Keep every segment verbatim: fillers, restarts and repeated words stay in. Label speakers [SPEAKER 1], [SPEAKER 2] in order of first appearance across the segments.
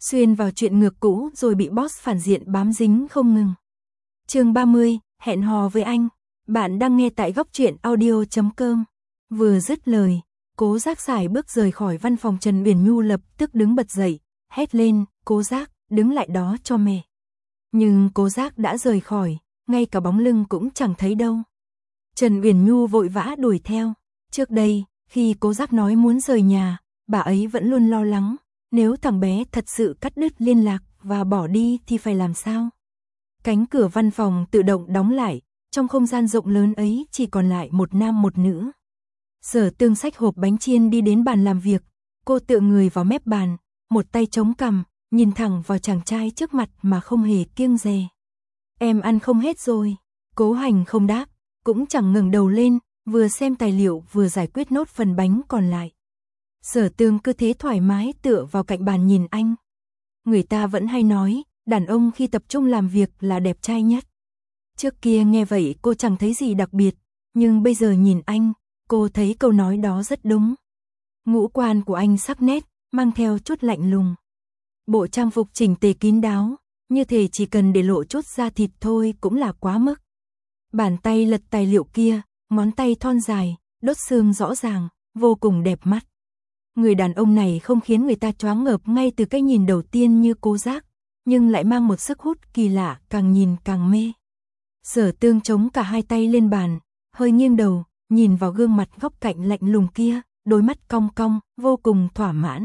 [SPEAKER 1] xuyên vào chuyện ngược cũ rồi bị boss phản diện bám dính không ngừng. Chương ba mươi, hẹn hò với anh. Bạn đang nghe tại góc truyện audio chấm com. Vừa dứt lời, Cố Giác sải bước rời khỏi văn phòng. Trần Uyển Nhu lập tức đứng bật dậy, hét lên, Cố Giác, đứng lại đó cho mẹ. Nhưng Cố Giác đã rời khỏi, ngay cả bóng lưng cũng chẳng thấy đâu. Trần Uyển Nhu vội vã đuổi theo. Trước đây, khi Cố Giác nói muốn rời nhà, bà ấy vẫn luôn lo lắng, nếu thằng bé thật sự cắt đứt liên lạc và bỏ đi thì phải làm sao? Cánh cửa văn phòng tự động đóng lại, trong không gian rộng lớn ấy chỉ còn lại một nam một nữ. Sở Tương xách hộp bánh chiên đi đến bàn làm việc, cô tựa người vào mép bàn, một tay chống cằm, nhìn thẳng vào chàng trai trước mặt mà không hề kiêng dè. Em ăn không hết rồi. Cố Hành không đáp, cũng chẳng ngẩng đầu lên, vừa xem tài liệu vừa giải quyết nốt phần bánh còn lại. Sở Tương cứ thế thoải mái tựa vào cạnh bàn nhìn anh. Người ta vẫn hay nói, đàn ông khi tập trung làm việc là đẹp trai nhất. Trước kia nghe vậy cô chẳng thấy gì đặc biệt, nhưng bây giờ nhìn anh, cô thấy câu nói đó rất đúng. Ngũ quan của anh sắc nét, mang theo chút lạnh lùng. Bộ trang phục chỉnh tề kín đáo, như thể chỉ cần để lộ chút da thịt thôi cũng là quá mức. Bàn tay lật tài liệu kia, ngón tay thon dài, đốt xương rõ ràng, vô cùng đẹp mắt. Người đàn ông này không khiến người ta choáng ngợp ngay từ cái nhìn đầu tiên như Cố Giác, nhưng lại mang một sức hút kỳ lạ, càng nhìn càng mê. Sở Tương chống cả hai tay lên bàn, hơi nghiêng đầu, nhìn vào gương mặt góc cạnh lạnh lùng kia, đôi mắt cong cong, vô cùng thỏa mãn.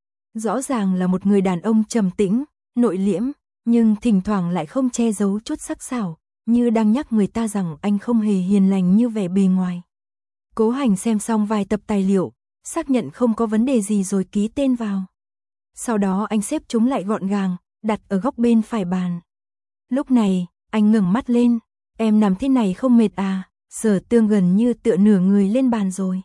[SPEAKER 1] Rõ ràng là một người đàn ông trầm tĩnh, nội liễm, nhưng thỉnh thoảng lại không che giấu chút sắc sảo, như đang nhắc người ta rằng anh không hề hiền lành như vẻ bề ngoài. Cố Hành xem xong vài tập tài liệu, xác nhận không có vấn đề gì rồi ký tên vào. Sau đó anh xếp chúng lại gọn gàng, đặt ở góc bên phải bàn. Lúc này, anh ngẩng mắt lên, em nằm thế này không mệt à? Sở Tương gần như tựa nửa người lên bàn rồi.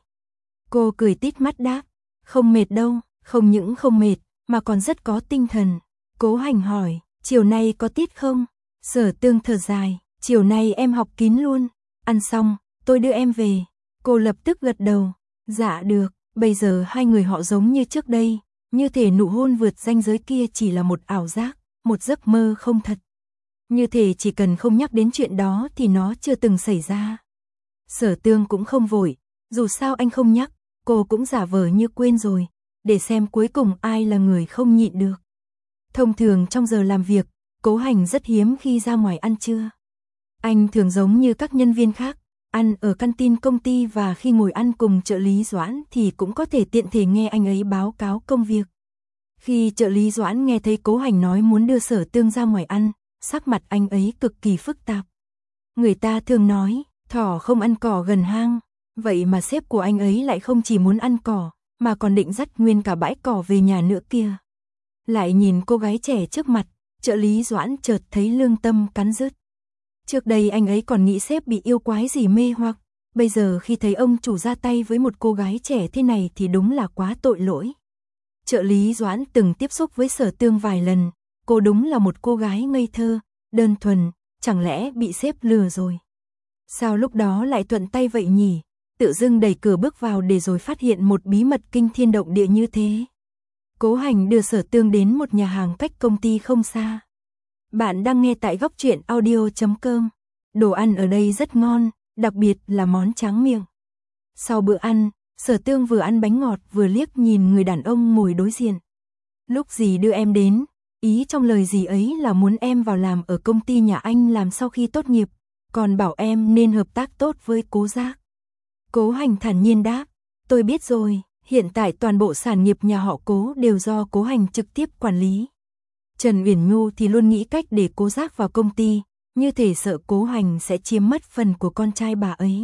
[SPEAKER 1] Cô cười tít mắt đáp, không mệt đâu, không những không mệt, mà còn rất có tinh thần. Cố Hành hỏi, chiều nay có tiết không? Sở Tương thở dài, chiều nay em học kín luôn, ăn xong, tôi đưa em về. Cô lập tức gật đầu, dạ được. Bây giờ hai người họ giống như trước đây, như thể nụ hôn vượt ranh giới kia chỉ là một ảo giác, một giấc mơ không thật. Như thể chỉ cần không nhắc đến chuyện đó thì nó chưa từng xảy ra. Sở Tương cũng không vội, dù sao anh không nhắc, cô cũng giả vờ như quên rồi, để xem cuối cùng ai là người không nhịn được. Thông thường trong giờ làm việc, Cố Hành rất hiếm khi ra ngoài ăn trưa. Anh thường giống như các nhân viên khác, ăn ở căn tin công ty và khi ngồi ăn cùng trợ lý Doãn thì cũng có thể tiện thể nghe anh ấy báo cáo công việc. Khi trợ lý Doãn nghe thấy Cố Hành nói muốn đưa Sở Tương ra ngoài ăn, sắc mặt anh ấy cực kỳ phức tạp. Người ta thường nói, thỏ không ăn cỏ gần hang, vậy mà sếp của anh ấy lại không chỉ muốn ăn cỏ, mà còn định dắt nguyên cả bãi cỏ về nhà nữa kia. Lại nhìn cô gái trẻ trước mặt, trợ lý Doãn chợt thấy lương tâm cắn rứt. Trước đây anh ấy còn nghĩ sếp bị yêu quái gì mê hoặc, bây giờ khi thấy ông chủ ra tay với một cô gái trẻ thế này thì đúng là quá tội lỗi. Trợ lý Doãn từng tiếp xúc với Sở Tương vài lần, cô đúng là một cô gái ngây thơ, đơn thuần, chẳng lẽ bị sếp lừa rồi? Sao lúc đó lại thuận tay vậy nhỉ? Tự dưng đẩy cửa bước vào để rồi phát hiện một bí mật kinh thiên động địa như thế. Cố Hành đưa Sở Tương đến một nhà hàng cách công ty không xa. Bạn đang nghe tại góc truyện audio chấm com. Đồ ăn ở đây rất ngon, đặc biệt là món tráng miệng. Sau bữa ăn, Sở Tương vừa ăn bánh ngọt vừa liếc nhìn người đàn ông ngồi đối diện. Lúc dì đưa em đến, ý trong lời dì ấy là muốn em vào làm ở công ty nhà anh làm sau khi tốt nghiệp, còn bảo em nên hợp tác tốt với Cố Giác. Cố Hành thản nhiên đáp, tôi biết rồi, hiện tại toàn bộ sản nghiệp nhà họ Cố đều do Cố Hành trực tiếp quản lý. Trần Uyển Nhu thì luôn nghĩ cách để Cố Giác vào công ty, như thể sợ Cố Hành sẽ chiếm mất phần của con trai bà ấy.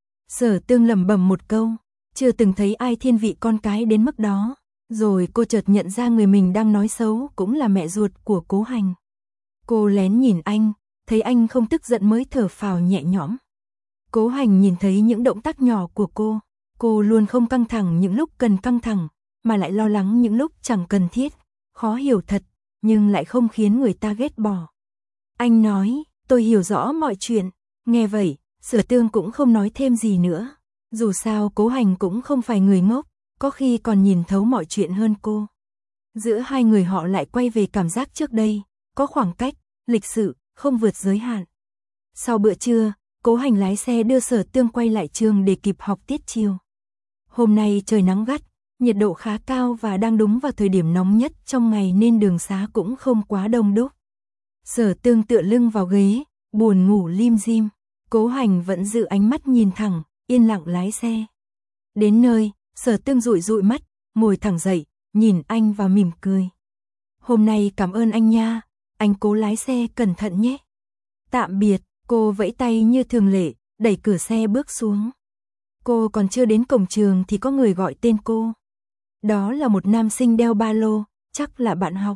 [SPEAKER 1] Sở Tương lẩm bẩm một câu, chưa từng thấy ai thiên vị con cái đến mức đó, rồi cô chợt nhận ra người mình đang nói xấu cũng là mẹ ruột của Cố Hành. Cô lén nhìn anh, thấy anh không tức giận mới thở phào nhẹ nhõm. Cố Hành nhìn thấy những động tác nhỏ của cô, cô luôn không căng thẳng những lúc cần căng thẳng, mà lại lo lắng những lúc chẳng cần thiết, khó hiểu thật, nhưng lại không khiến người ta ghét bỏ. Anh nói, tôi hiểu rõ mọi chuyện, nghe vậy, Sở Tương cũng không nói thêm gì nữa. Dù sao Cố Hành cũng không phải người ngốc, có khi còn nhìn thấu mọi chuyện hơn cô. Giữa hai người họ lại quay về cảm giác trước đây, có khoảng cách, lịch sự, không vượt giới hạn. Sau bữa trưa, Cố Hành lái xe đưa Sở Tương quay lại trường để kịp học tiết chiều. Hôm nay trời nắng gắt, nhiệt độ khá cao và đang đúng vào thời điểm nóng nhất trong ngày nên đường xá cũng không quá đông đúc. Sở Tương tựa lưng vào ghế, buồn ngủ lim dim. Cố Hành vẫn giữ ánh mắt nhìn thẳng, yên lặng lái xe. Đến nơi, Sở Tương dụi dụi mắt, ngồi thẳng dậy, nhìn anh và mỉm cười. Hôm nay cảm ơn anh nha, anh cố lái xe cẩn thận nhé. Tạm biệt, cô vẫy tay như thường lệ, đẩy cửa xe bước xuống. Cô còn chưa đến cổng trường thì có người gọi tên cô. Đó là một nam sinh đeo ba lô, chắc là bạn học.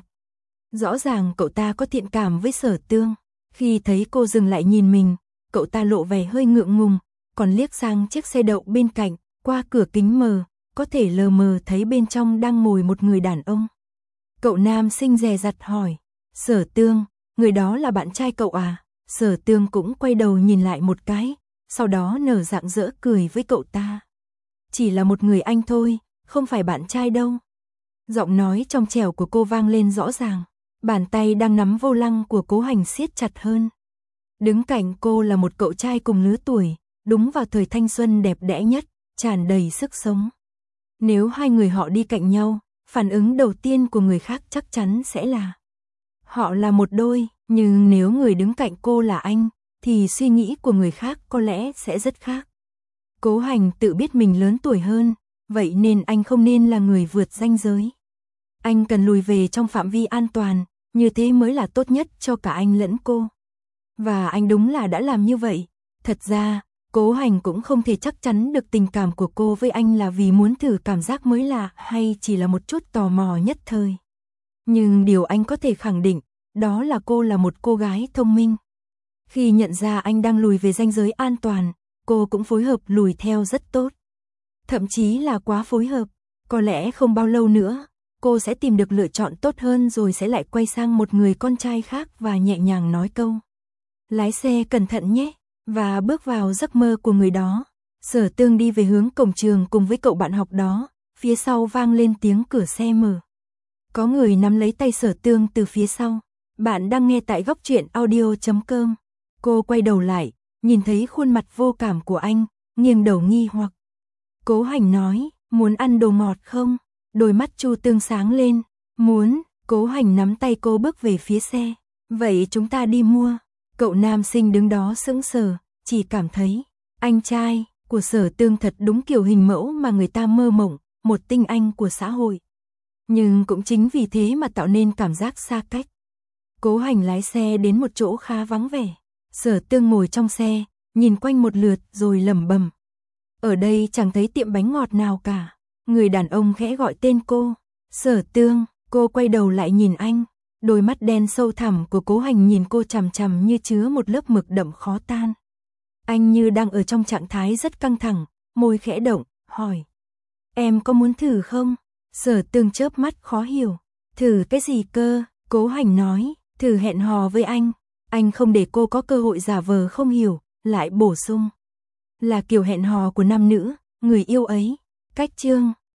[SPEAKER 1] Rõ ràng cậu ta có thiện cảm với Sở Tương. Khi thấy cô dừng lại nhìn mình, cậu ta lộ vẻ hơi ngượng ngùng, còn liếc sang chiếc xe đậu bên cạnh, qua cửa kính mờ, có thể lờ mờ thấy bên trong đang ngồi một người đàn ông. Cậu nam sinh dè dặt hỏi, Sở Tương, người đó là bạn trai cậu à? Sở Tương cũng quay đầu nhìn lại một cái, sau đó nở rạng rỡ cười với cậu ta. Chỉ là một người anh thôi, không phải bạn trai đâu. Giọng nói trong trẻo của cô vang lên rõ ràng, bàn tay đang nắm vô lăng của Cố Hành siết chặt hơn. Đứng cạnh cô là một cậu trai cùng lứa tuổi, đúng vào thời thanh xuân đẹp đẽ nhất, tràn đầy sức sống. Nếu hai người họ đi cạnh nhau, phản ứng đầu tiên của người khác chắc chắn sẽ là họ là một đôi, nhưng nếu người đứng cạnh cô là anh, thì suy nghĩ của người khác có lẽ sẽ rất khác. Cố Hành tự biết mình lớn tuổi hơn, vậy nên anh không nên là người vượt ranh giới. Anh cần lùi về trong phạm vi an toàn, như thế mới là tốt nhất cho cả anh lẫn cô. Và anh đúng là đã làm như vậy. Thật ra, Cố Hành cũng không thể chắc chắn được tình cảm của cô với anh là vì muốn thử cảm giác mới lạ hay chỉ là một chút tò mò nhất thời. Nhưng điều anh có thể khẳng định, đó là cô là một cô gái thông minh. Khi nhận ra anh đang lùi về ranh giới an toàn, cô cũng phối hợp lùi theo rất tốt. Thậm chí là quá phối hợp, có lẽ không bao lâu nữa, cô sẽ tìm được lựa chọn tốt hơn rồi sẽ lại quay sang một người con trai khác và nhẹ nhàng nói câu. Lái xe cẩn thận nhé, và bước vào giấc mơ của người đó. Sở Tương đi về hướng cổng trường cùng với cậu bạn học đó, phía sau vang lên tiếng cửa xe mở. Có người nắm lấy tay Sở Tương từ phía sau. Bạn đang nghe tại góc truyện audio chấm com. Cô quay đầu lại, nhìn thấy khuôn mặt vô cảm của anh, nghiêng đầu nghi hoặc. Cố Hành nói, muốn ăn đồ ngọt không? Đôi mắt Chu Tương sáng lên, muốn. Cố Hành nắm tay cô bước về phía xe. Vậy chúng ta đi mua. Cậu nam sinh đứng đó sững sờ, chỉ cảm thấy anh trai của Sở Tương thật đúng kiểu hình mẫu mà người ta mơ mộng, một tinh anh của xã hội. Nhưng cũng chính vì thế mà tạo nên cảm giác xa cách. Cố Hành lái xe đến một chỗ khá vắng vẻ. Sở Tương ngồi trong xe, nhìn quanh một lượt rồi lẩm bẩm. Ở đây chẳng thấy tiệm bánh ngọt nào cả. Người đàn ông khẽ gọi tên cô. Sở Tương, cô quay đầu lại nhìn anh. Đôi mắt đen sâu thẳm của Cố Hành nhìn cô chằm chằm như chứa một lớp mực đậm khó tan. Anh như đang ở trong trạng thái rất căng thẳng, môi khẽ động, hỏi. Em có muốn thử không? Sở Tương chớp mắt khó hiểu. Thử cái gì cơ? Cố Hành nói, thử hẹn hò với anh. Anh không để cô có cơ hội giả vờ không hiểu, lại bổ sung. Là kiểu hẹn hò của nam nữ, người yêu ấy. Cách chương.